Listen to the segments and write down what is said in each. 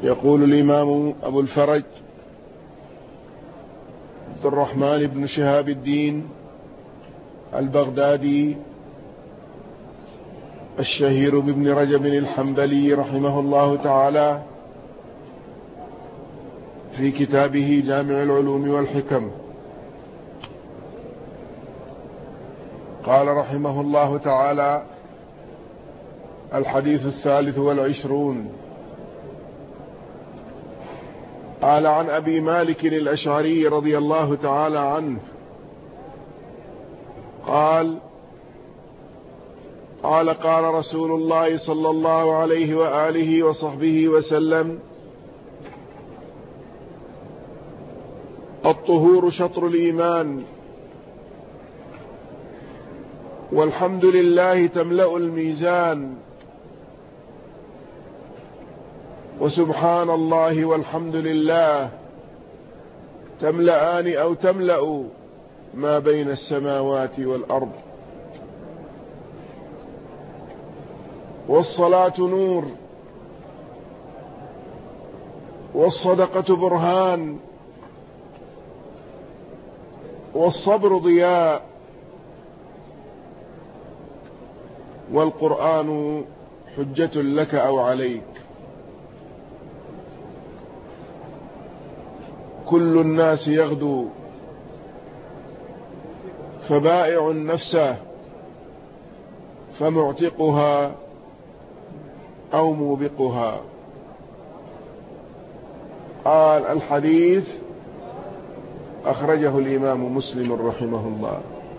يقول الإمام أبو الفرج عبد الرحمن بن شهاب الدين البغدادي الشهير بابن رجب الحنبلي رحمه الله تعالى في كتابه جامع العلوم والحكم قال رحمه الله تعالى: الحديث 23. قال: عن أبي مالك الأشعري رضي الله تعالى عنه قال: قال رسول الله صلى الله عليه وآله وصحبه وسلم: الطهور شطر الإيمان، والحمد لله تملأ الميزان، وسبحان الله والحمد لله تملأان أو تملأ ما بين السماوات والأرض. والصلاة نور، والصدقة برهان، والصبر ضياء، والقرآن حجة لك أو عليك. كل الناس يغدو فبائع نفسه فمعتقها أو موبقها. قال: الحديث أخرجه الإمام مسلم رحمه الله.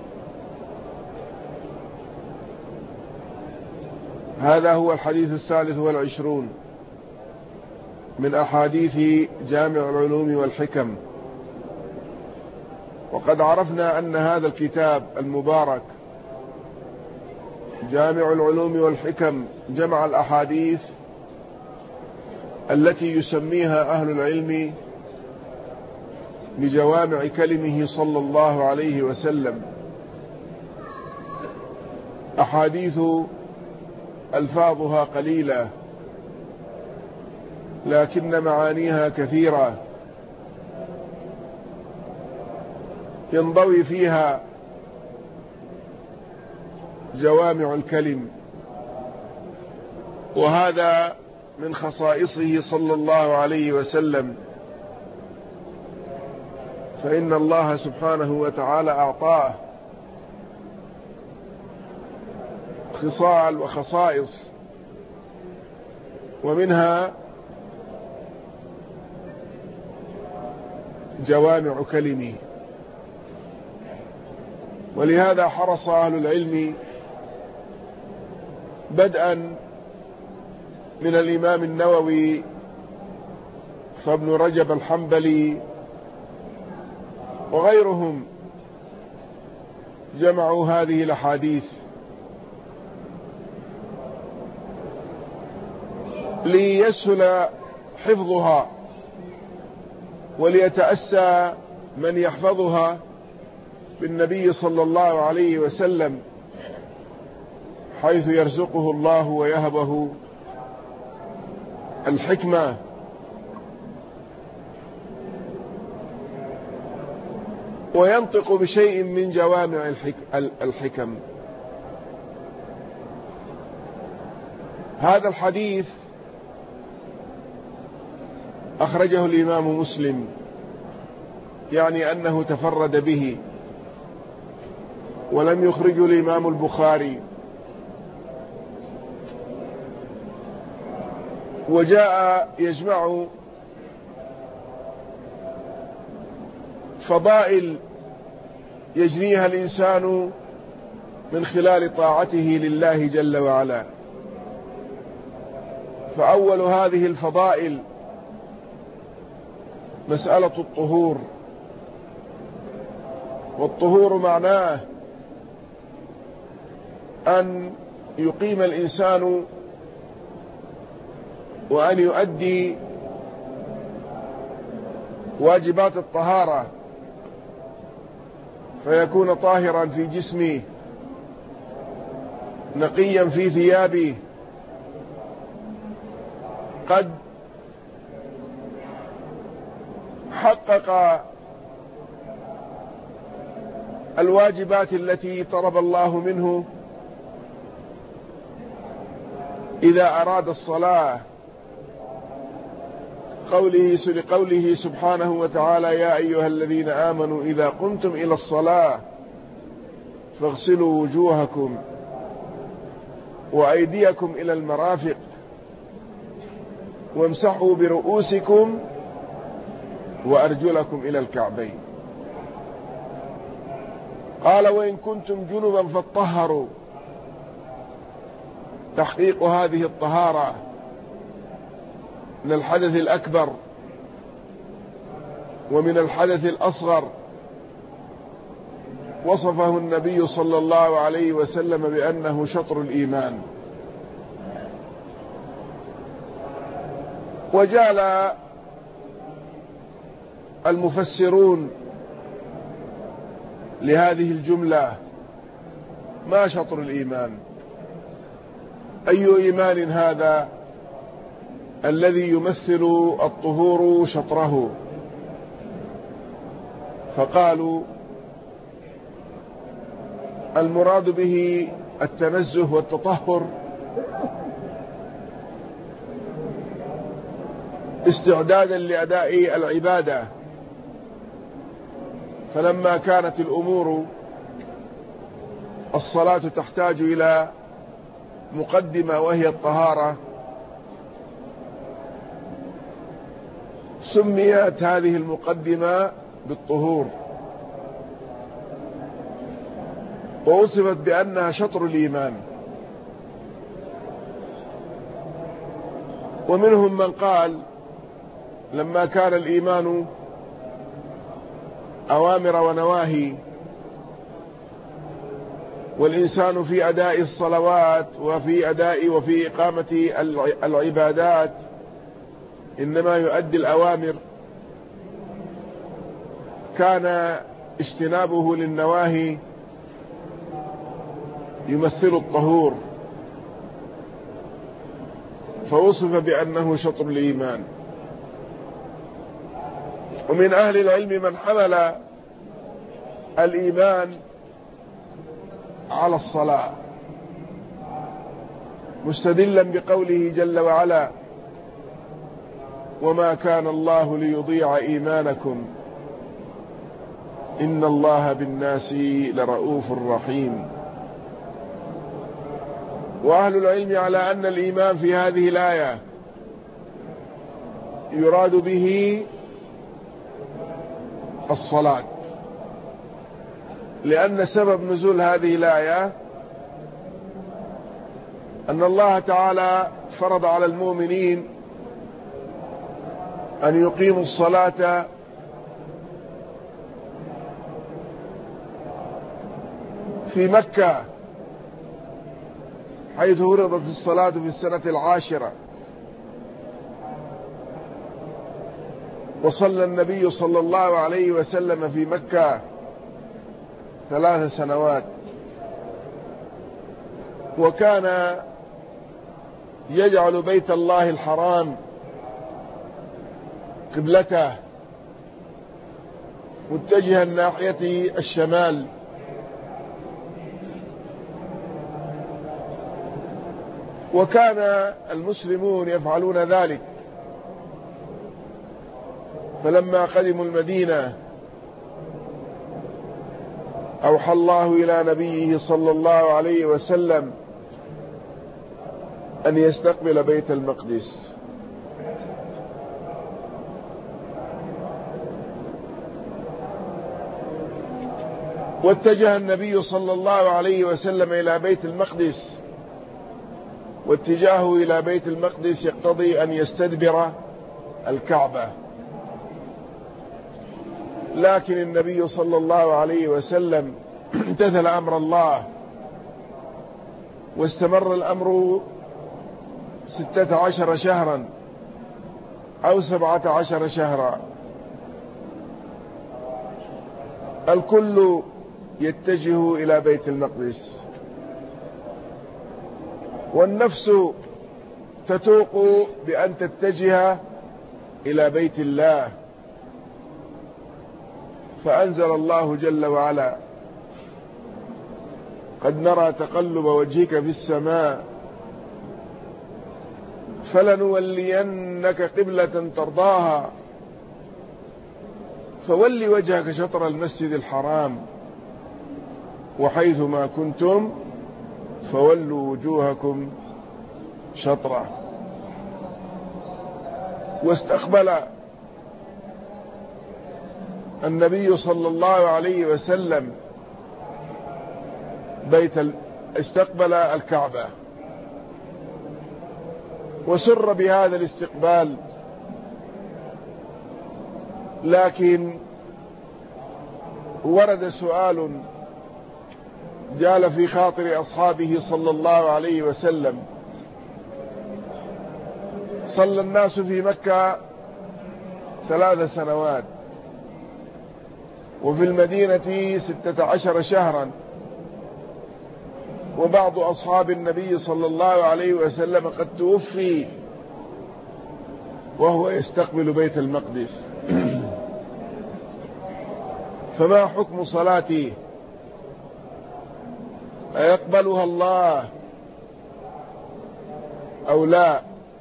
هذا هو الحديث 23 من أحاديث جامع العلوم والحكم. وقد عرفنا أن هذا الكتاب المبارك جامع العلوم والحكم جمع الأحاديث التي يسميها أهل العلم بجوامع كلمه صلى الله عليه وسلم. أحاديث ألفاظها قليلة لكن معانيها كثيرة، ينضوي فيها جوامع الكلم، وهذا من خصائصه صلى الله عليه وسلم، فإن الله سبحانه وتعالى أعطاه خصال وخصائص، ومنها جوامع كلمه. ولهذا حرص أهل العلم بدءا من الإمام النووي فابن رجب الحنبلي وغيرهم جمعوا هذه الأحاديث ليسهل حفظها وليتأسى من يحفظها بالنبي صلى الله عليه وسلم، حيث يرزقه الله ويهبه الحكمة وينطق بشيء من جوامع الحكم. هذا الحديث أخرجه الإمام مسلم، يعني أنه تفرد به، ولم يخرجه الإمام البخاري. وجاء يجمع فضائل يجنيها الإنسان من خلال طاعته لله جل وعلا. فأول هذه الفضائل مسألة الطهور. والطهور معناه أن يقيم الإنسان وأن يؤدي واجبات الطهارة، فيكون طاهرا في جسمه نقيا في ثيابه، قد وحقق الواجبات التي طلب الله منه إذا أراد الصلاة، لقوله سبحانه وتعالى: يا أيها الذين آمنوا إذا قمتم إلى الصلاة فاغسلوا وجوهكم وأيديكم إلى المرافق وامسحوا برؤوسكم وأرجلكم إلى الكعبين. قال: وإن كنتم جنبا فاطهروا. تحقيق هذه الطهارة من الحدث الأكبر ومن الحدث الأصغر وصفه النبي صلى الله عليه وسلم بأنه شطر الإيمان. وجعل المفسرون لهذه الجملة: ما شطر الإيمان؟ أي إيمان هذا الذي يمثل الطهور شطره؟ فقالوا: المراد به التنزه والتطهر استعدادا لأداء العبادة. فلما كانت الأمور الصلاة تحتاج إلى مقدمة وهي الطهارة، سميت هذه المقدمة بالطهور ووصفت بأنها شطر الإيمان. ومنهم من قال: لما كان الإيمان أوامر ونواهي، والإنسان في أداء الصلوات وفي إقامة العبادات إنما يؤدي الأوامر، كان اجتنابه للنواهي يمثل الطهور، فوصف بأنه شطر الإيمان. ومن أهل العلم من حمل الإيمان على الصلاة مستدلا بقوله جل وعلا: وما كان الله ليضيع إيمانكم إن الله بالناس لرؤوف رحيم. وأهل العلم على أن الإيمان في هذه الآية يراد به الصلاة، لأن سبب نزول هذه الآية أن الله تعالى فرض على المؤمنين أن يقيموا الصلاة في مكة، حيث فرضت الصلاة في السنة 10، وصلى النبي صلى الله عليه وسلم في مكة 3 سنوات، وكان يجعل بيت الله الحرام قبلته متجها ناحية الشمال، وكان المسلمون يفعلون ذلك. فلما قدموا المدينة أوحى الله إلى نبيه صلى الله عليه وسلم أن يستقبل بيت المقدس، واتجه النبي صلى الله عليه وسلم إلى بيت المقدس، واتجاهه إلى بيت المقدس يقتضي أن يستدبر الكعبة، لكن النبي صلى الله عليه وسلم امتثل أمر الله، واستمر الأمر 16 شهرا أو 17 شهرا، الكل يتجه إلى بيت المقدس، والنفس تتوق بأن تتجه إلى بيت الله، فأنزل الله جل وعلا: قد نرى تقلب وجهك في السماء فلنولينك قبلة ترضاها فول وجهك شطر المسجد الحرام وحيث ما كنتم فولوا وجوهكم شطره. واستقبل النبي صلى الله عليه وسلم استقبل الكعبة، وسر بهذا الاستقبال، لكن ورد سؤال جال في خاطر أصحابه صلى الله عليه وسلم: صلى الناس في مكة 3 سنوات وفي المدينة 16 شهرا، وبعض أصحاب النبي صلى الله عليه وسلم قد توفي وهو يستقبل بيت المقدس، فما حكم صلاتي؟ أيقبلها الله أو لا؟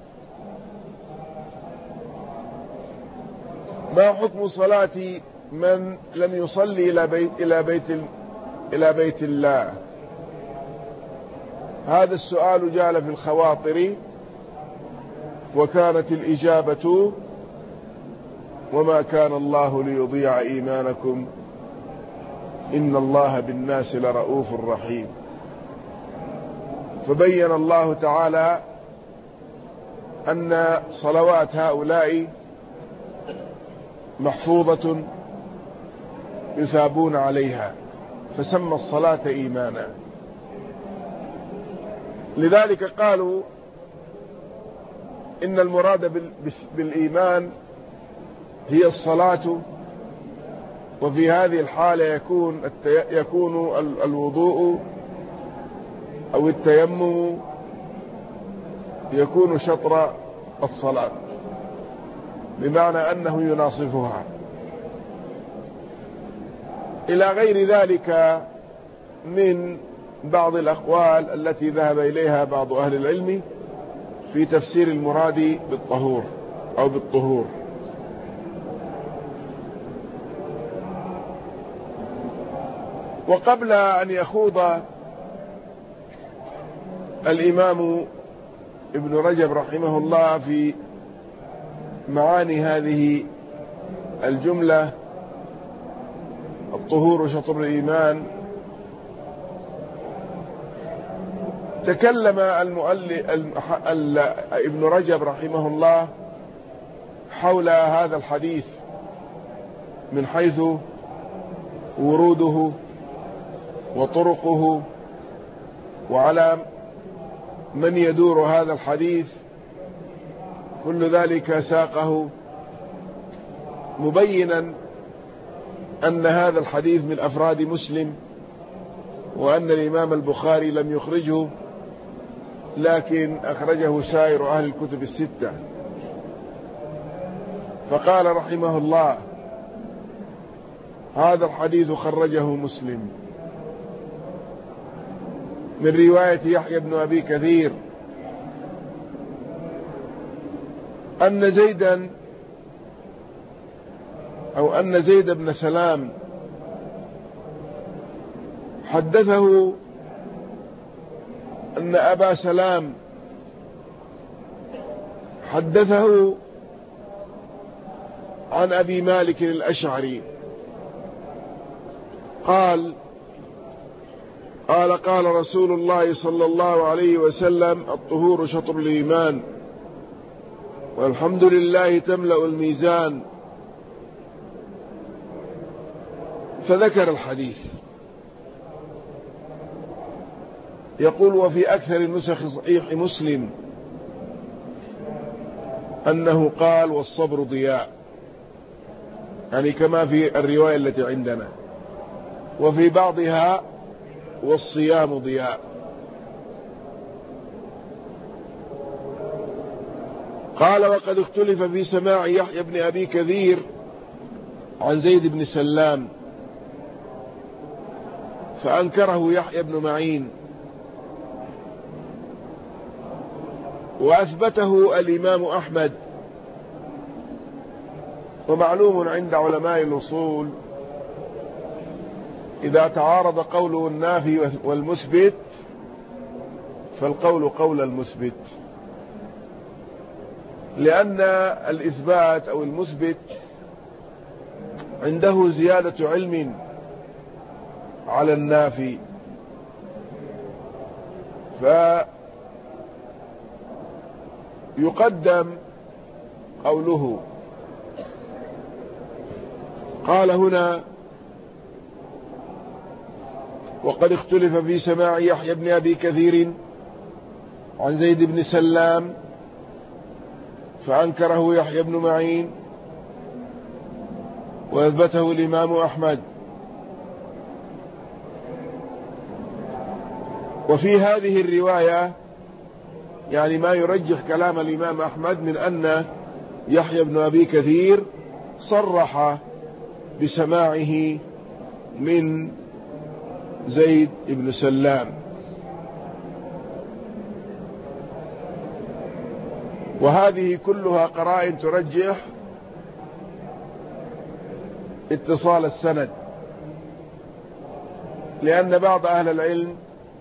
ما حكم صلاة من لم يصلي إلى بيت الله؟ هذا السؤال جال في الخواطر، وكانت الإجابة: وما كان الله ليضيع إيمانكم إن الله بالناس لرؤوف رحيم. فبين الله تعالى أن صلوات هؤلاء محفوظة يثابون عليها، فسمى الصلاة إيمانا. لذلك قالوا إن المراد بالإيمان هي الصلاة، وفي هذه الحالة يكون الوضوء أو التيمم يكون شطر الصلاة، بمعنى أنه يناصفها، إلى غير ذلك من بعض الأقوال التي ذهب إليها بعض أهل العلم في تفسير المراد بالطهور أو بالطهور. وقبل أن يخوض الإمام ابن رجب رحمه الله في معاني هذه الجملة الطهور شطر الإيمان، تكلم ابن رجب رحمه الله حول هذا الحديث من حيث وروده وطرقه، وعلى من يدور هذا الحديث، كل ذلك ساقه مبينا أن هذا الحديث من أفراد مسلم، وأن الإمام البخاري لم يخرجه، لكن أخرجه سائر أهل الكتب الستة. فقال رحمه الله: هذا الحديث خرجه مسلم من رواية يحيى بن أبي كثير أن زيد بن سلام حدثه أن أبا سلام حدثه عن أبي مالك الأشعري قال رسول الله صلى الله عليه وسلم: الطهور شطر الإيمان والحمد لله تملأ الميزان. فذكر الحديث. يقول: وفي أكثر نسخ صحيح مسلم أنه قال: والصبر ضياء، يعني كما في الرواية التي عندنا، وفي بعضها: والصيام ضياء. قال: وقد اختلف في سماع يحيى بن أبي كثير عن زيد بن سلام فأنكره يحيى بن معين، وأثبته الإمام أحمد. ومعلوم عند علماء الأصول إذا تعارض قول النافي والمثبت فالقول قول المثبت، لأن الإثبات أو المثبت عنده زيادة علم على النافي، فيقدم قوله. قال هنا: وقد اختلف في سماع يحيى بن أبي كثير عن زيد بن سلام فأنكره يحيى بن معين وأثبته الإمام أحمد. وفي هذه الرواية يعني ما يرجح كلام الإمام أحمد من أن يحيى بن أبي كثير صرح بسماعه من زيد بن سلام. وهذه كلها قرائن ترجح اتصال السند، لأن بعض أهل العلم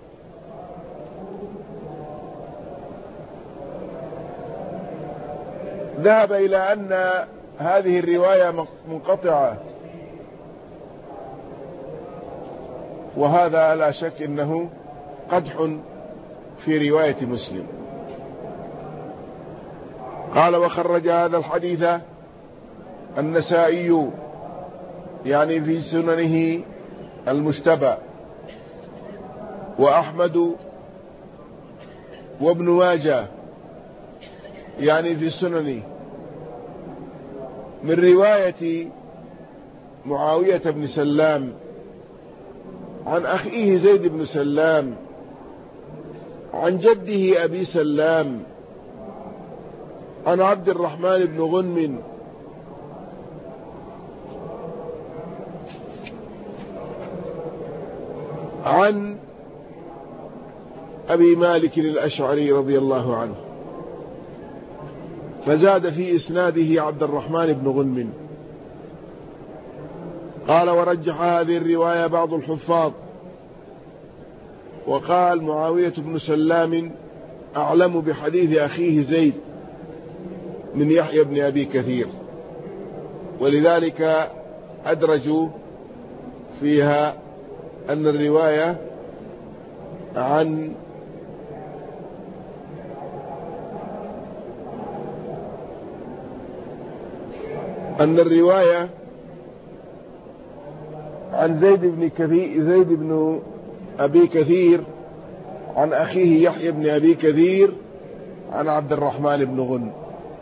ذهب إلى أن هذه الرواية منقطعة، وهذا لا شك أنه قدح في رواية مسلم. قال: وخرج هذا الحديث النسائي يعني في سننه المجتبى، وأحمد وابن ماجه يعني في سننه، من رواية معاوية بن سلام عن أخيه زيد بن سلام عن جده أبي سلام عن عبد الرحمن بن غنم عن أبي مالك الأشعري رضي الله عنه، فزاد في إسناده عبد الرحمن بن غنم. قال: ورجح هذه الرواية بعض الحفاظ، وقال معاوية بن سلام أعلم بحديث أخيه زيد من يحيى بن أبي كثير، ولذلك أدرجوا فيها أن الرواية عن زيد بن أبي كثير عن أخيه يحيى بن أبي كثير عن عبد الرحمن بن غنم.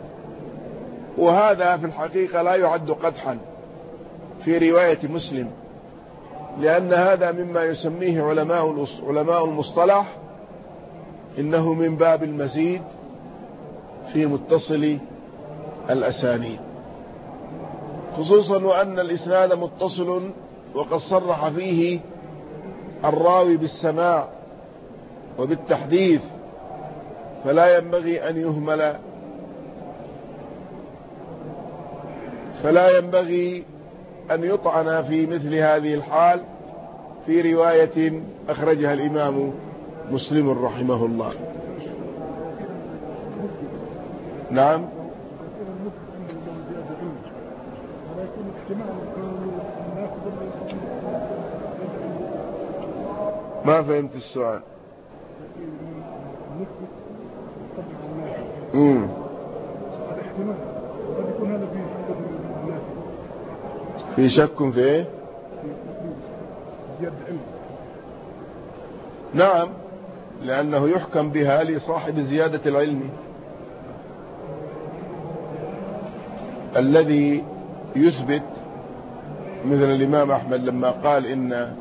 وهذا في الحقيقة لا يعد قدحا في رواية مسلم، لأن هذا مما يسميه علماء المصطلح إنه من باب المزيد في متصل الأسانيد، خصوصا وأن الإسناد متصل وقد صرح فيه الراوي بالسماع وبالتحديث، فلا ينبغي أن يهمل، فلا ينبغي أن يطعن في مثل هذه الحال في رواية أخرجها الإمام مسلم رحمه الله. نعم. ما فهمت السؤال. في شك في ايه؟ نعم، لأنه يحكم بها لصاحب زيادة العلم الذي يثبت، مثل الإمام أحمد لما قال إن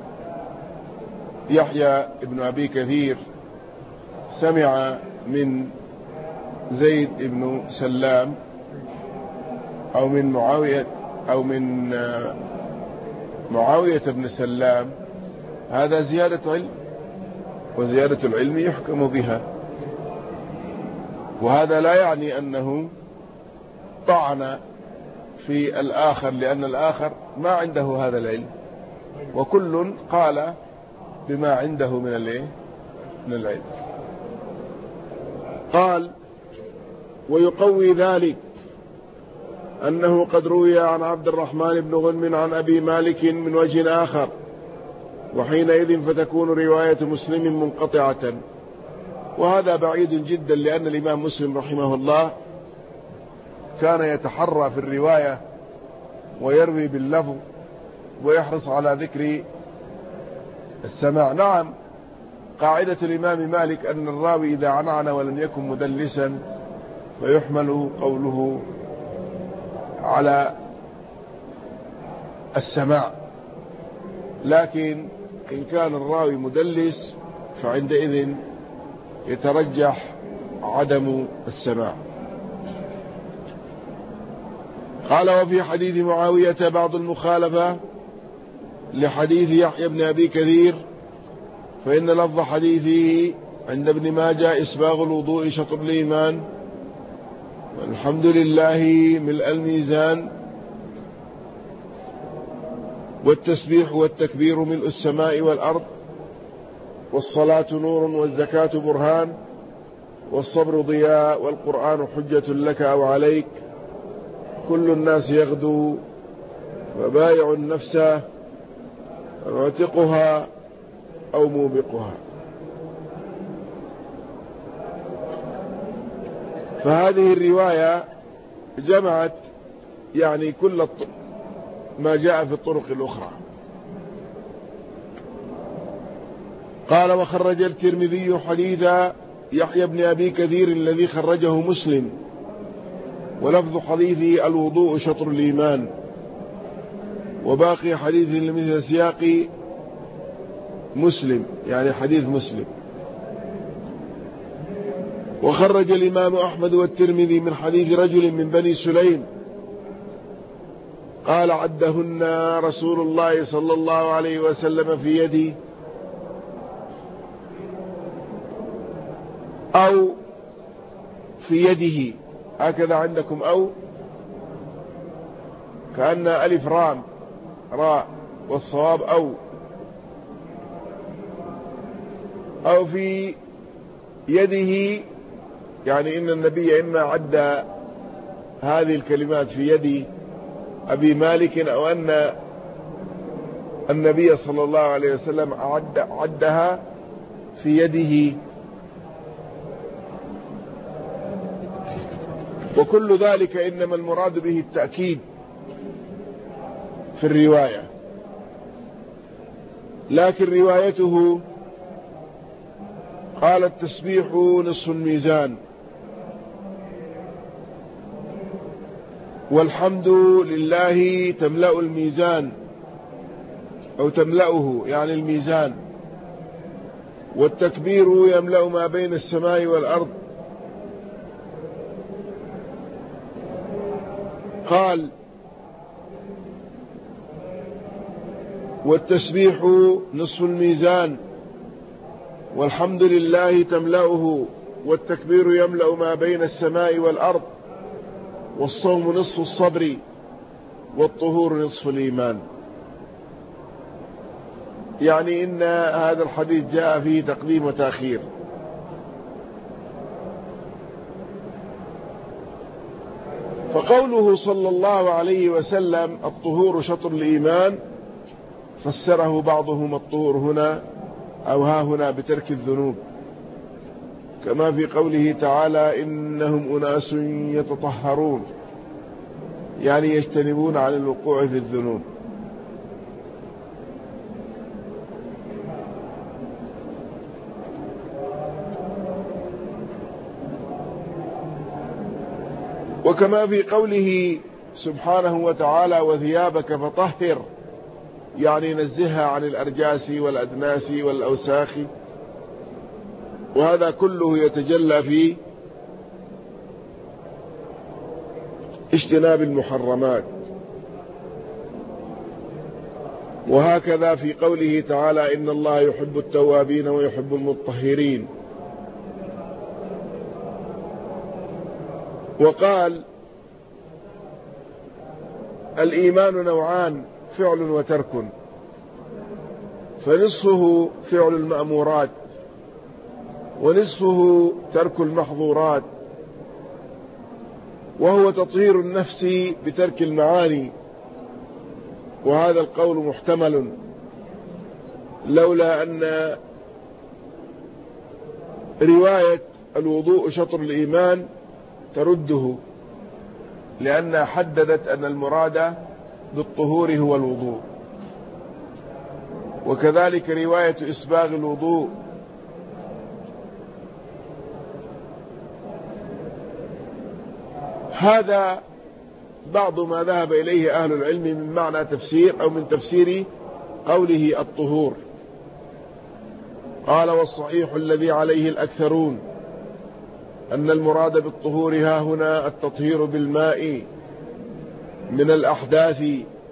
يحيى بن أبي كثير سمع من زيد بن سلام أو من معاوية أو من معاوية بن سلام، هذا زيادة علم، وزيادة العلم يحكم بها. وهذا لا يعني أنه طعن في الآخر، لأن الآخر ما عنده هذا العلم، وكل قال بما عنده من العلم. قال: ويقوي ذلك أنه قد روي عن عبد الرحمن بن غنم عن أبي مالك من وجه آخر، وحينئذ فتكون رواية مسلم منقطعة. وهذا بعيد جدا، لأن الإمام مسلم رحمه الله كان يتحرى في الرواية ويروي باللفظ ويحرص على ذكر السماع. نعم، قاعدة الإمام مالك أن الراوي إذا عنعن ولم يكن مدلسا فيحمل قوله على السماع، لكن إن كان الراوي مدلس فعندئذ يترجح عدم السماع. قال: وفي حديث معاوية بعض المخالفة لحديث يحيى بن أبي كثير، فإن لفظ حديثه عند ابن ماجه إسباغ الوضوء شطر الإيمان، والحمد لله ملء الميزان، والتسبيح والتكبير ملء السماء والأرض، والصلاة نور والزكاة برهان، والصبر ضياء، والقرآن حجة لك أو عليك، كل الناس يغدو، وبايع النفس معتقها أو موبقها. فهذه الرواية جمعت يعني كل ما جاء في الطرق الأخرى. قال: وخرج الترمذي حديث يحيى بن أبي كثير الذي خرجه مسلم، ولفظ حديثه الوضوء شطر الإيمان، وباقي حديثه لمثل سياق مسلم، يعني حديث مسلم. وخرج الإمام أحمد والترمذي من حديث رجل من بني سليم قال: عدهن رسول الله صلى الله عليه وسلم في يدي، أو في يده، هكذا عندكم، أو كأن ألف رام راء، والصواب أو في يده، يعني إن النبي إما عد هذه الكلمات في يد أبي مالك، أو أن النبي صلى الله عليه وسلم عدها في يده. وكل ذلك إنما المراد به التأكيد في الرواية، لكن روايته قال: التسبيح نصف الميزان، والحمد لله تملأ الميزان أو تملأه، يعني الميزان، والتكبير يملأ ما بين السماء والأرض. قال: والتسبيح نصف الميزان، والحمد لله تملأه، والتكبير يملأ ما بين السماء والأرض، والصوم نصف الصبر، والطهور نصف الإيمان. يعني إن هذا الحديث جاء فيه تقديم وتأخير. فقوله صلى الله عليه وسلم الطهور شطر الإيمان، فسره بعضهم الطهور هنا أو ها هنا بترك الذنوب، كما في قوله تعالى: إنهم أناس يتطهرون، يعني يجتنبون عن الوقوع في الذنوب. وكما في قوله سبحانه وتعالى: وثيابك فطهر، يعني نزهها عن الأرجاس والأدناس والأوساخ. وهذا كله يتجلى في اجتناب المحرمات. وهكذا في قوله تعالى إن الله يحب التوابين ويحب المطهرين. وقال الإيمان نوعان فعل وترك، فنصفه فعل المأمورات ونصفه ترك المحظورات، وهو تطهير النفس بترك المعاني. وهذا القول محتمل لولا أن رواية الوضوء شطر الإيمان ترده، لأنها حددت أن المراد بالطهور هو الوضوء. وكذلك رواية إسباغ الوضوء هذا بعض ما ذهب إليه أهل العلم من معنى تفسير أو من تفسير قوله الطهور. قال والصحيح الذي عليه الأكثرون أن المراد بالطهور ها هنا التطهير بالماء من الأحداث،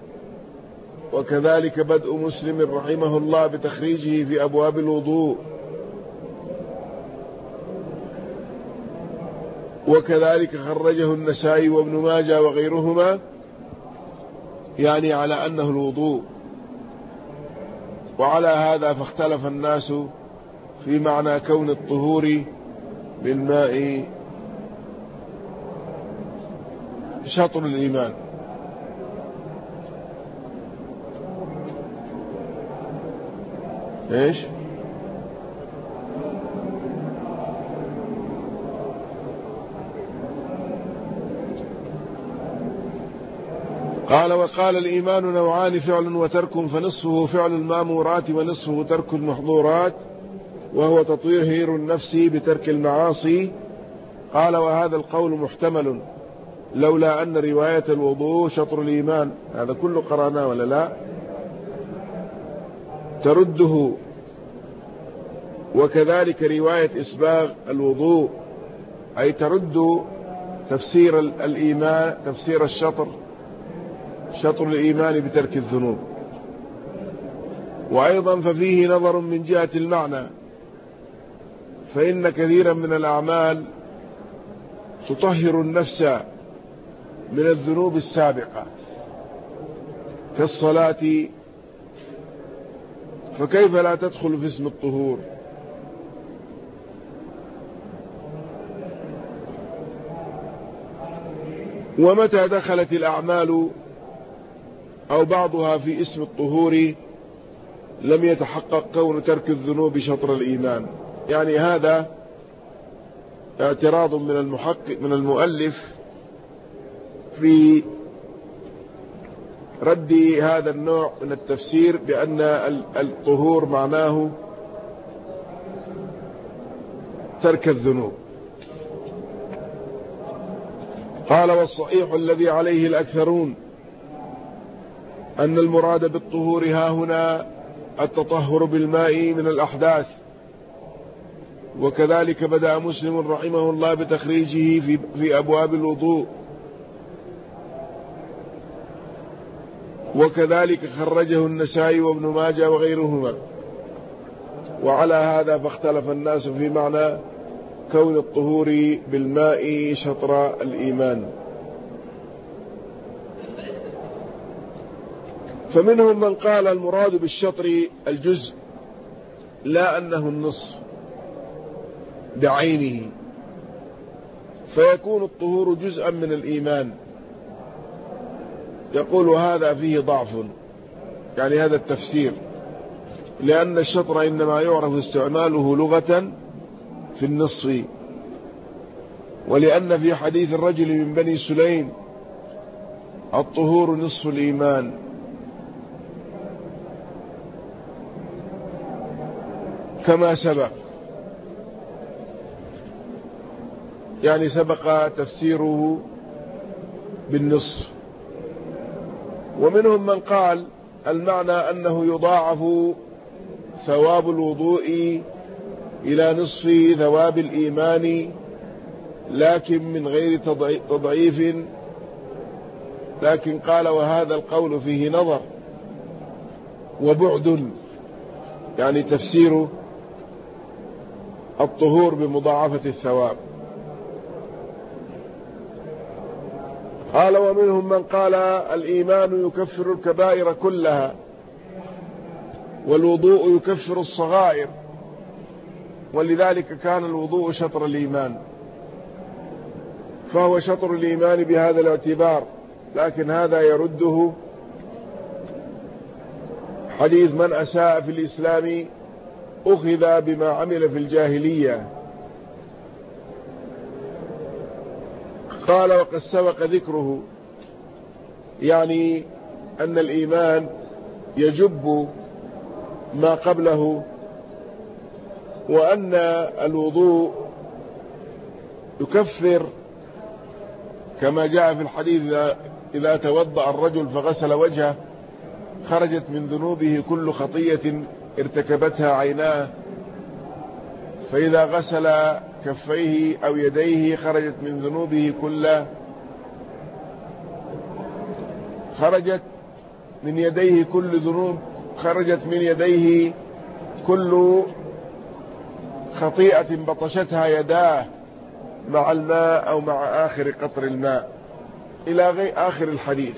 وكذلك بدء مسلم رحمه الله بتخريجه في أبواب الوضوء، وكذلك خرجه النسائي وابن ماجه وغيرهما، يعني على أنه الوضوء. وعلى هذا فاختلف الناس في معنى كون الطهور بالماء شطر الإيمان. ايش؟ قال وقال الإيمان نوعان فعل وترك، فنصفه فعل المامورات ونصفه ترك المحظورات، وهو تطهير النفس بترك المعاصي. قال وهذا القول محتمل لولا أن رواية الوضوء شطر الإيمان، هذا كله قرأناه ولا لا، ترده. وكذلك رواية إسباغ الوضوء أي ترد تفسير الإيمان، تفسير شطر الإيمان بترك الذنوب. وأيضا ففيه نظر من جهة المعنى، فإن كثيرا من الأعمال تطهر النفس من الذنوب السابقة كالصلاة، فكيف لا تدخل في اسم الطهور؟ ومتى دخلت الأعمال أو بعضها في اسم الطهور لم يتحقق كون ترك الذنوب شطر الإيمان. يعني هذا اعتراض من المؤلف في رد هذا النوع من التفسير بأن الطهور معناه ترك الذنوب. قال والصحيح الذي عليه الأكثرون أن المراد بالطهور ها هنا التطهر بالماء من الأحداث، وكذلك بدأ مسلم رحمه الله بتخريجه في أبواب الوضوء، وكذلك خرجه النسائي وابن ماجه وغيرهما. وعلى هذا فاختلف الناس في معنى كون الطهور بالماء شطر الإيمان. فمنهم من قال المراد بالشطر الجزء لا أنه النصف بعينه، فيكون الطهور جزءا من الإيمان. يقول هذا فيه ضعف، يعني هذا التفسير، لأن الشطر إنما يعرف استعماله لغة في النصف، ولأن في حديث الرجل من بني سليم الطهور نصف الإيمان، كما سبق، يعني سبق تفسيره بالنصف. ومنهم من قال المعنى أنه يضاعف ثواب الوضوء إلى نصف ثواب الإيمان، لكن من غير تضعيف. لكن قال وهذا القول فيه نظر، وبعد يعني تفسير الطهور بمضاعفة الثواب. قال ومنهم من قال الإيمان يكفر الكبائر كلها والوضوء يكفر الصغائر، ولذلك كان الوضوء شطر الإيمان، فهو شطر الإيمان بهذا الاعتبار. لكن هذا يرده حديث من أساء في الإسلام أخذ بما عمل في الجاهلية. قال وقد سبق ذكره، يعني أن الإيمان يجب ما قبله، وأن الوضوء يكفر كما جاء في الحديث إذا توضأ الرجل فغسل وجهه خرجت من ذنوبه كل خطية ارتكبتها عيناه، فإذا غسل كفيه أو يديه خرجت من ذنوبه خرجت من يديه كل خطيئة بطشتها يداه مع الماء أو مع آخر قطر الماء إلى آخر الحديث.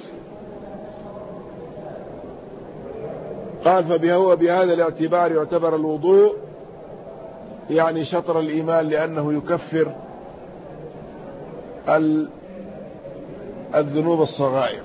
قال فهو بهذا الاعتبار يعتبر الوضوء يعني شطر الإيمان، لأنه يكفر الذنوب الصغائر.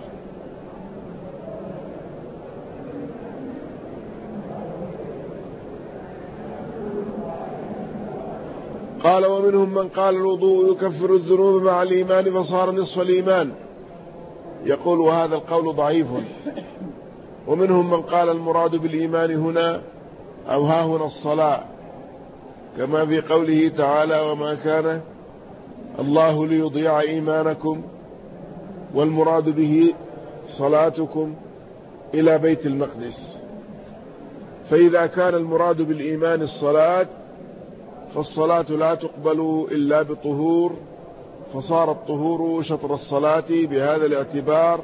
قال ومنهم من قال الوضوء يكفر الذنوب مع الإيمان فصار نصف الإيمان، يقول وهذا القول ضعيف. ومنهم من قال المراد بالإيمان هنا أو ها هنا الصلاة، كما في قوله تعالى وما كان الله ليضيع إيمانكم، والمراد به صلاتكم إلى بيت المقدس. فإذا كان المراد بالإيمان الصلاة فالصلاة لا تقبل إلا بطهور، فصار الطهور شطر الصلاة. بهذا الاعتبار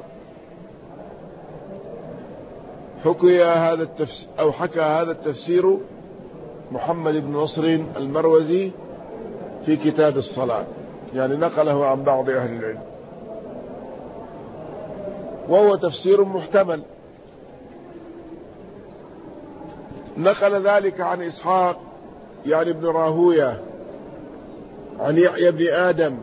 حكى هذا التفسير محمد بن نصر المروزي في كتاب الصلاة، يعني نقله عن بعض أهل العلم، وهو تفسير محتمل. نقل ذلك عن إسحاق يعني ابن راهوية عن يحيى بن آدم،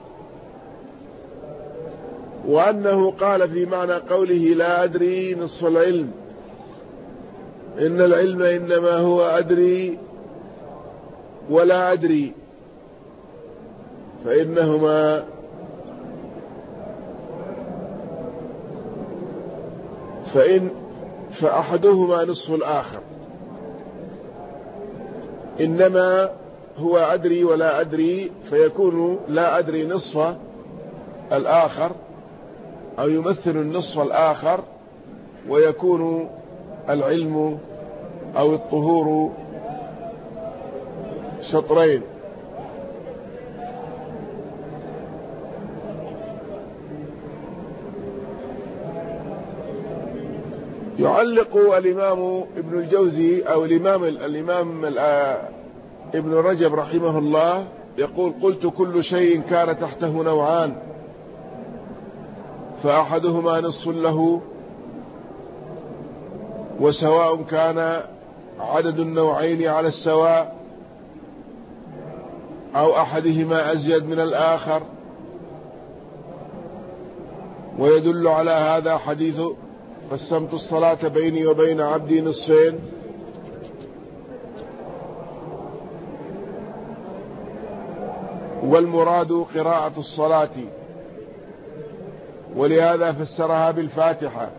وأنه قال في معنى قوله لا أدري نصف العلم، إن العلم إنما هو أدري ولا أدري، فأحدهما نصف الآخر، إنما هو أدري ولا أدري، فيكون لا أدري نصف الآخر أو يمثل النصف الآخر، ويكون العلم أو الطهور شطرين. يعلق الإمام ابن الجوزي أو الإمام ابن رجب رحمه الله يقول قلت كل شيء كان تحته نوعان، فأحدهما نصف له، وسواء كان عدد النوعين على السواء أو أحدهما أزيد من الآخر. ويدل على هذا حديث قسمت الصلاة بيني وبين عبدي نصفين، والمراد قراءة الصلاة، ولهذا فسرها بالفاتحة،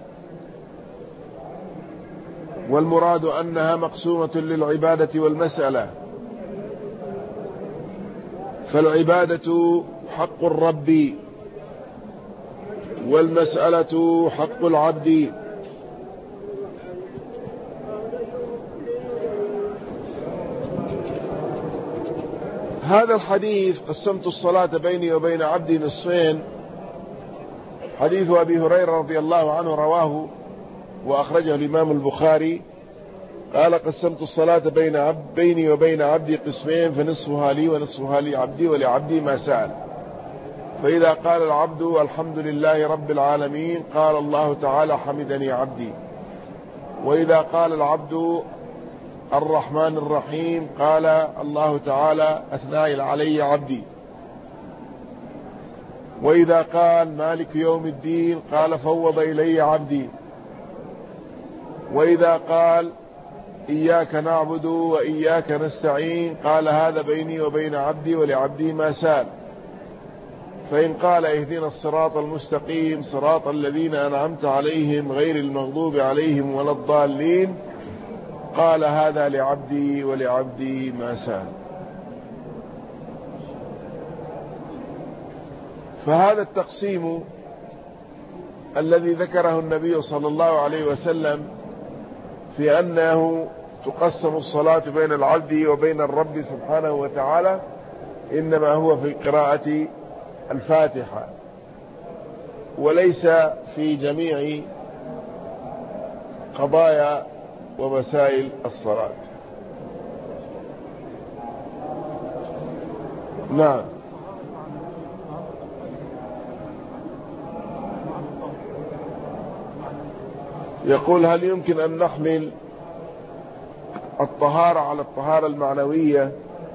والمراد أنها مقسومة للعبادة والمسألة، فالعبادة حق الرب والمسألة حق العبد. هذا الحديث قسمت الصلاة بيني وبين عبدي نصفين، حديث أبي هريرة رضي الله عنه رواه وأخرجه الإمام البخاري قال قسمت الصلاة بيني وبين عبدي قسمين فنصفها لي ونصفها لعبدي ولعبدي ما سأل. فإذا قال العبد الحمد لله رب العالمين قال الله تعالى حمدني عبدي. وإذا قال العبد الرحمن الرحيم قال الله تعالى أثنى علي عبدي. وإذا قال مالك يوم الدين قال فوض إلي عبدي. وإذا قال إياك نعبد وإياك نستعين قال هذا بيني وبين عبدي ولعبدي ما سأل. فإن قال اهدنا الصراط المستقيم صراط الذين أنعمت عليهم غير المغضوب عليهم ولا الضالين قال هذا لعبدي ولعبدي ما سأل. فهذا التقسيم الذي ذكره النبي صلى الله عليه وسلم في أنه تقسم الصلاة بين العبد وبين الرب سبحانه وتعالى إنما هو في قراءة الفاتحة وليس في جميع قضايا ومسائل الصلاة. نعم. يقول هل يمكن أن نحمل الطهارة على الطهارة المعنوية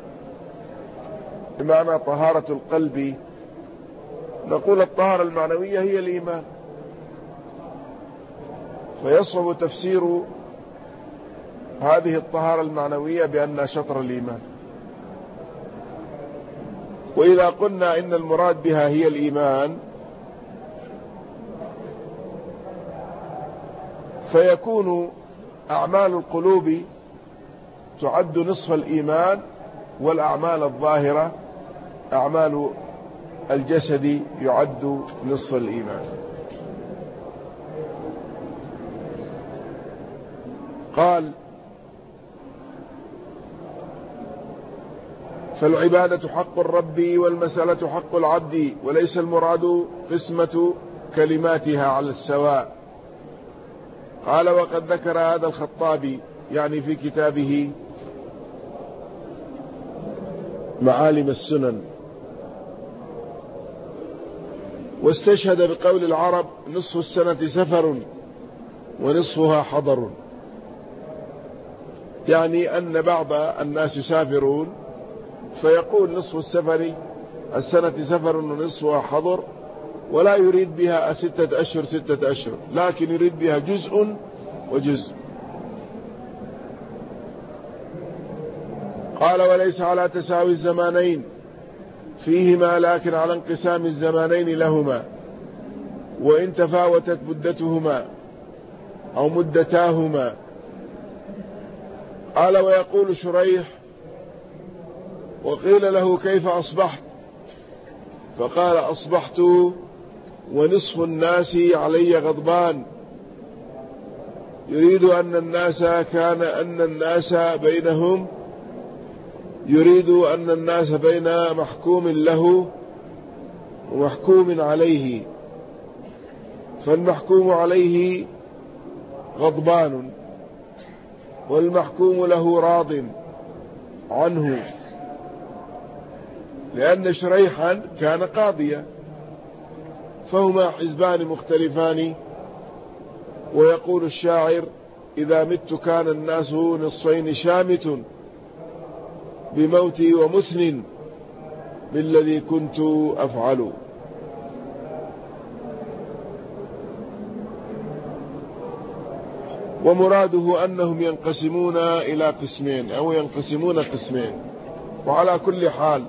بمعنى طهارة القلب؟ نقول الطهارة المعنوية هي الإيمان، فيصعب تفسير هذه الطهارة المعنوية بأنها شطر الإيمان. وإذا قلنا إن المراد بها هي الإيمان فيكون أعمال القلوب تعد نصف الإيمان والأعمال الظاهرة أعمال الجسد يعد نصف الإيمان. قال فالعبادة حق الرب والمسألة حق العبد وليس المراد قسمة كلماتها على السواء. قال وقد ذكر هذا الخطابي يعني في كتابه معالم السنن، واستشهد بقول العرب نصف السنة سفر ونصفها حضر، يعني أن بعض الناس يسافرون فيقول نصف السنة سفر ونصفها حضر، ولا يريد بها 6 أشهر 6 أشهر، لكن يريد بها جزء وجزء. قال وليس على تساوي الزمانين فيهما لكن على انقسام الزمانين لهما وإن تفاوتت مدتهما أو مدتاهما. قال ويقول شريح وقيل له كيف أصبحت؟ فقال أصبحت ونصف الناس علي غضبان، يريد أن الناس بين محكوم له ومحكوم عليه، فالمحكوم عليه غضبان والمحكوم له راض عنه، لأن شريحا كان قاضيا، فهما حزبان مختلفان. ويقول الشاعر إذا مت كان الناس نصفين شامت بموتي ومثن بالذي كنت أفعل. ومراده أنهم ينقسمون إلى قسمين أو ينقسمون قسمين. وعلى كل حال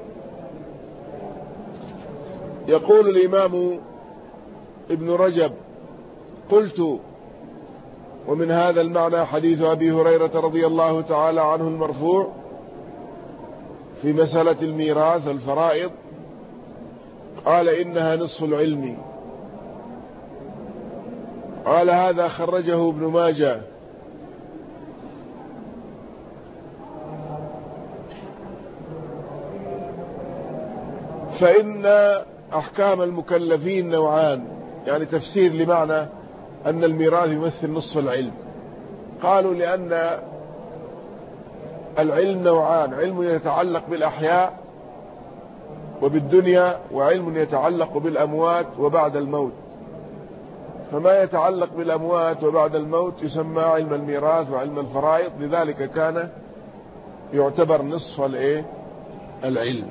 يقول الإمام ابن رجب قلت ومن هذا المعنى حديث أبي هريرة رضي الله تعالى عنه المرفوع في مسألة الميراث الفرائض، قال إنها نصف العلم. قال هذا خرجه ابن ماجه. فإن أحكام المكلفين نوعان، يعني تفسير لمعنى أن الميراث يمثل نصف العلم؟ قالوا لأن العلم نوعان: علم يتعلق بالأحياء وبالدنيا، وعلم يتعلق بالأموات وبعد الموت. فما يتعلق بالأموات وبعد الموت يسمى علم الميراث وعلم الفرائض، لذلك كان يعتبر نصف العلم.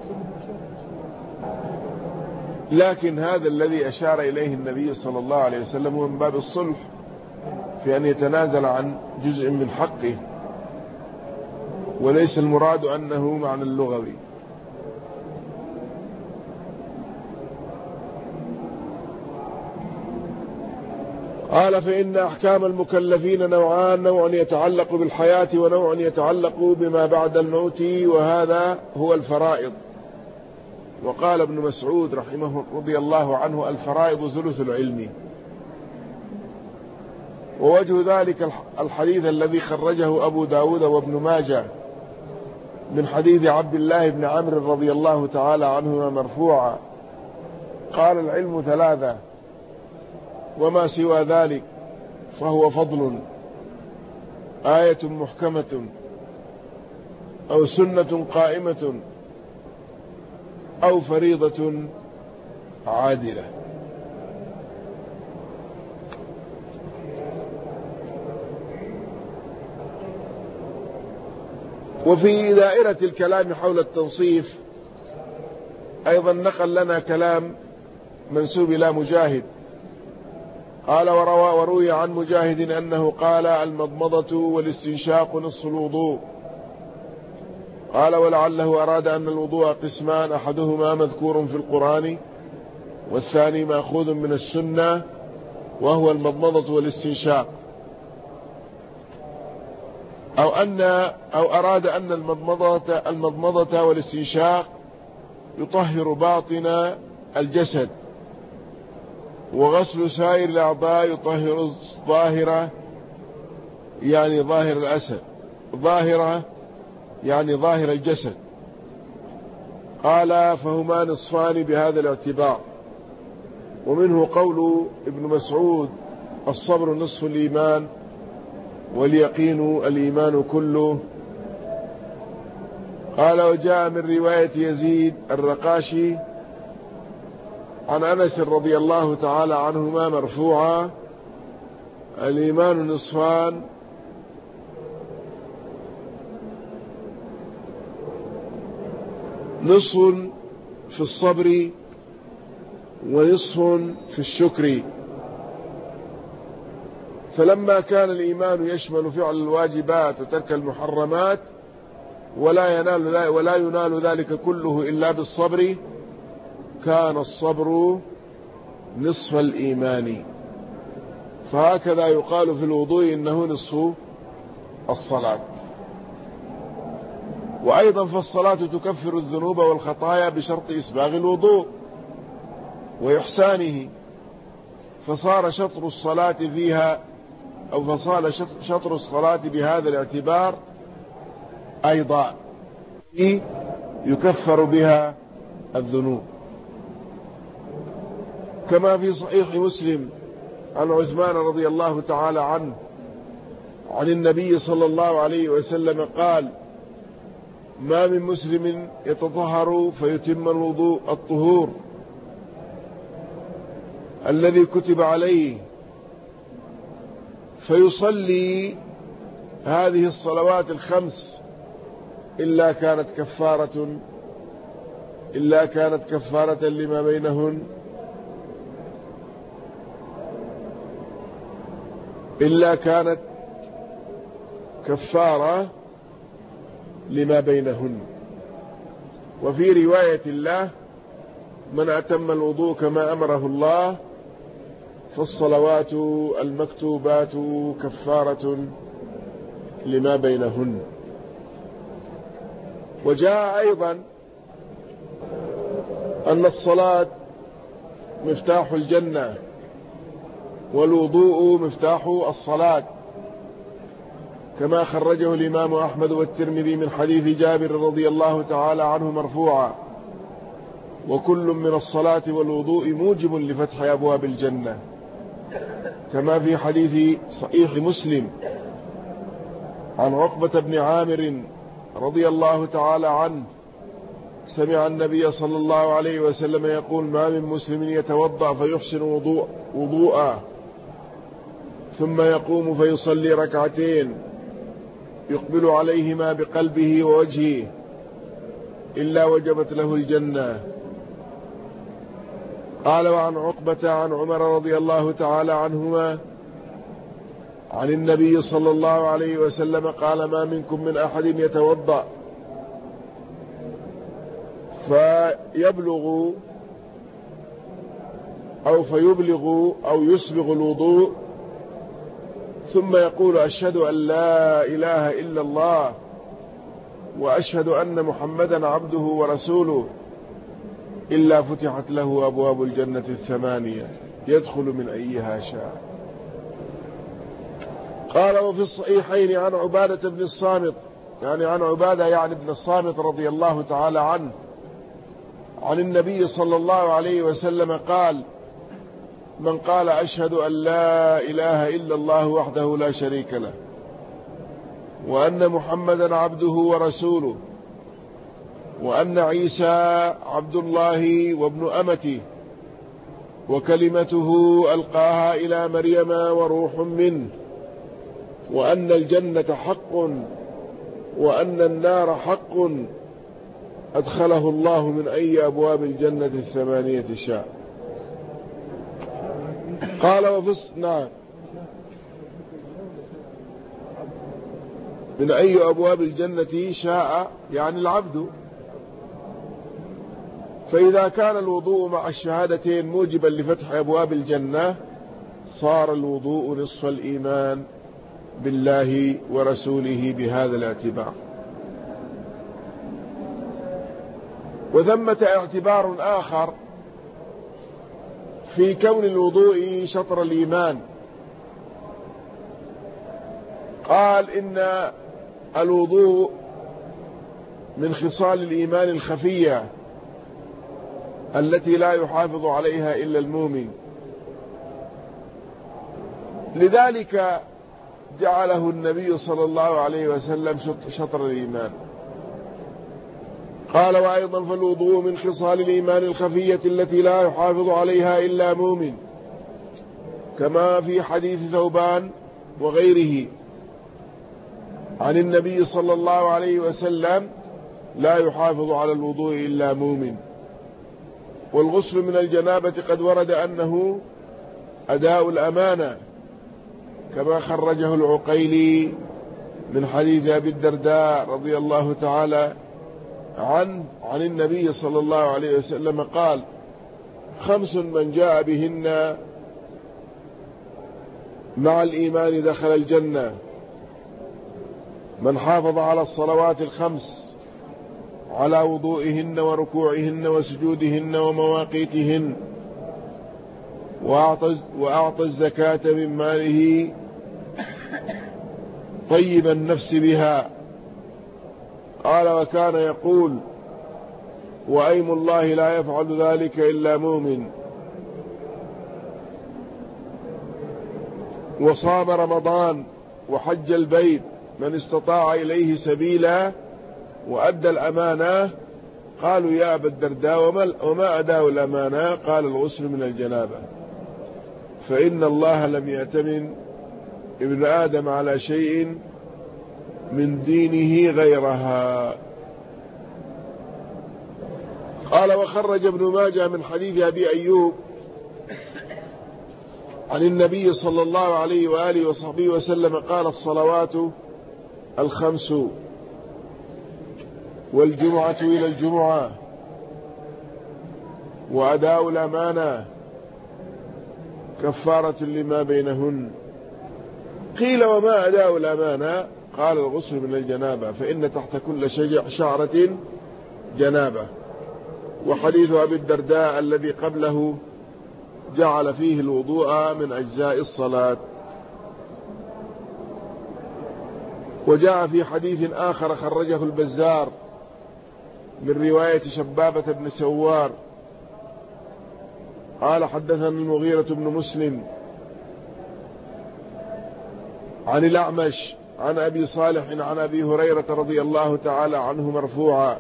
لكن هذا الذي أشار إليه النبي صلى الله عليه وسلم هو من باب الصلح، في أن يتنازل عن جزء من حقه، وليس المراد أنه معنى اللغوي. قال: فإن أحكام المكلفين نوعان: نوع يتعلق بالحياة ونوع يتعلق بما بعد الموت، وهذا هو الفرائض. وقال ابن مسعود رضي الله عنه: الفرائض ثلث العلم. ووجه ذلك الحديث الذي خرجه أبو داود وابن ماجه من حديث عبد الله بن عمرو رضي الله تعالى عنهما مرفوعا: قال: العلم ثلاثة، وما سوى ذلك فهو فضل: آية محكمة، أو سنة قائمة، أو فريضة عادلة. وفي دائرة الكلام حول التنصيف أيضا نقل لنا كلام منسوب إلى مجاهد. قال: وروي عن مجاهد أنه قال: المضمضة والاستنشاق نصف الوضوء. قال: ولعله أراد أن الوضوء قسمان: أحدهما مذكور في القرآن، والثاني مأخوذ من السنة، وهو المضمضة والاستنشاق. أو أراد أن المضمضة والاستنشاق يطهر باطن الجسد، وغسل سائر الأعضاء يطهر الظاهرة، يعني ظاهر الأسد، ظاهرة يعني ظاهر الجسد. قال: فهما نصفان بهذا الاعتبار. ومنه قول ابن مسعود: الصبر نصف الإيمان، واليقين الإيمان كله. قال: وجاء من رواية يزيد الرقاشي عن أنس رضي الله تعالى عنهما مرفوعا: الإيمان نصفان، نصف في الصبر ونصف في الشكر. فلما كان الإيمان يشمل فعل الواجبات وترك المحرمات، ولا ينال ذلك كله إلا بالصبر، كان الصبر نصف الإيمان. فهكذا يقال في الوضوء إنه نصف الصلاة. وأيضا فالصلاة تكفر الذنوب والخطايا بشرط إسباغ الوضوء وإحسانه، فصار شطر الصلاة فيها، أو فصار شطر الصلاة بهذا الاعتبار أيضا يكفر بها الذنوب. كما في صحيح مسلم عن عثمان رضي الله تعالى عنه عن النبي صلى الله عليه وسلم قال: ما من مسلم يتطهر فيتم الطهور الذي كتب عليه، فيصلي هذه الصلوات الخمس إلا كانت كفارة لما بينهن، إلا كانت كفارة لما بينهن. وفي رواية الله: من أتم الوضوء كما أمره الله فالصلوات المكتوبات كفارة لما بينهن. وجاء أيضا أن الصلاة مفتاح الجنة، والوضوء مفتاح الصلاة، كما خرجه الإمام أحمد والترمذي من حديث جابر رضي الله تعالى عنه مرفوعا: وكل من الصلاة والوضوء موجب لفتح أبواب الجنة. كما في حديث صحيح مسلم عن عقبة بن عامر رضي الله تعالى عنه سمع النبي صلى الله عليه وسلم يقول: ما من مسلم يتوضأ فيحسن وضوءا ثم يقوم فيصلي ركعتين يقبل عليهما بقلبه ووجهه إلا وجبت له الجنة. قال: وعن عقبة عن عمر رضي الله تعالى عنهما عن النبي صلى الله عليه وسلم قال: ما منكم من أحد يتوضأ فيبلغ أو يسبغ الوضوء ثم يقول: أشهد أن لا إله إلا الله وأشهد أن محمدا عبده ورسوله إلا فتحت له أبواب الجنة 8 يدخل من أيها شاء. قال: وفي الصحيحين عن عبادة بن الصامت بن الصامت رضي الله تعالى عنه عن النبي صلى الله عليه وسلم قال: من قال: أشهد أن لا إله إلا الله وحده لا شريك له وأن محمدا عبده ورسوله وأن عيسى عبد الله وابن أمته وكلمته ألقاها إلى مريم وروح منه وأن الجنة حق وأن النار حق أدخله الله من أي أبواب الجنة 8 شاء. قال: نعم، من أي أبواب الجنة شاء يعني العبد. فإذا كان الوضوء مع الشهادتين موجبا لفتح أبواب الجنة صار الوضوء نصف الإيمان بالله ورسوله بهذا الاعتبار. وثمة اعتبار آخر في كون الوضوء شطر الإيمان. قال: إن الوضوء من خصال الإيمان الخفية التي لا يحافظ عليها إلا المؤمن، لذلك جعله النبي صلى الله عليه وسلم شطر الإيمان. قال: وأيضا فالوضوء من خصال الإيمان الخفية التي لا يحافظ عليها إلا مؤمن، كما في حديث ثوبان وغيره عن النبي صلى الله عليه وسلم: لا يحافظ على الوضوء إلا مؤمن. والغسل من الجنابة قد ورد أنه أداء الأمانة، كما خرجه العقيلي من حديث أبي الدرداء رضي الله تعالى عن النبي صلى الله عليه وسلم قال: 5 من جاء بهن مع الإيمان دخل الجنة: من حافظ على الصلوات ال5 على وضوئهن وركوعهن وسجودهن ومواقيتهن وأعطى الزكاة من ماله طيب النفس بها. قال: وكان يقول: وأيم الله لا يفعل ذلك إلا مؤمن. وصام رمضان وحج البيت من استطاع إليه سبيلا وأدى الأمانة. قالوا: يا أبا الدرداء وما أداء الأمانة؟ قال: الغسل من الجنابة، فإن الله لم يأتمن ابن آدم على شيء من دينه غيرها. قال: وخرج ابن ماجه من حديث أبي أيوب عن النبي صلى الله عليه وآله وصحبه وسلم قال: الصلوات ال5 والجمعة إلى الجمعة وأداء الأمانة كفارة لما بينهن. قيل: وما أداء الأمانة؟ قال: الغسل من الجنابة، فإن تحت كل شعرة جنابة. وحديث أبي الدرداء الذي قبله جعل فيه الوضوء من أجزاء الصلاة. وجاء في حديث آخر خرجه البزار من رواية شبابة بن سوار قال: حدثنا المغيرة بن مسلم عن الأعمش عن أبي صالح عن أبي هريرة رضي الله تعالى عنه مرفوعا: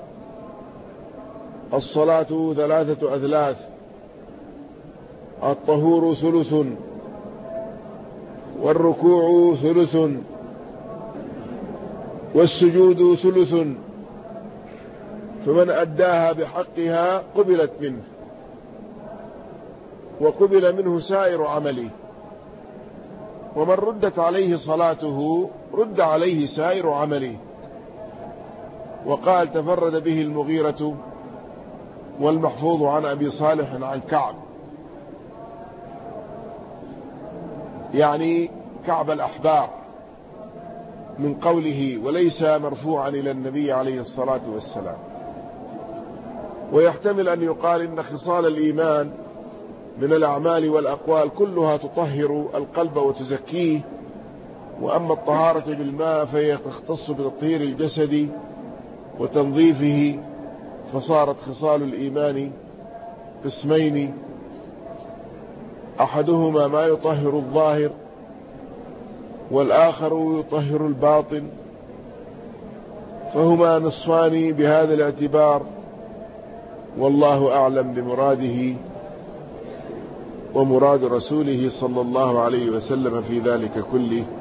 الصلاة 3 أثلاث، الطهور ثلث، والركوع ثلث، والسجود ثلث، فمن أداها بحقها قبلت منه وقبل منه سائر عمله، ومن ردت عليه صلاته رد عليه سائر عمله. وقال: تفرد به المغيرة والمحفوظ عن أبي صالح عن كعب، يعني كعب الأحبار، من قوله: وليس مرفوعا إلى النبي عليه الصلاة والسلام. ويحتمل أن يقال إن خصال الإيمان من الأعمال والأقوال كلها تطهر القلب وتزكيه، وأما الطهارة بالماء فهي تختص بتطهير الجسد وتنظيفه، فصارت خصال الإيمان قسمين: أحدهما ما يطهر الظاهر، والآخر يطهر الباطن، فهما نصفان بهذا الاعتبار، والله أعلم بمراده ومراد رسوله صلى الله عليه وسلم في ذلك كله.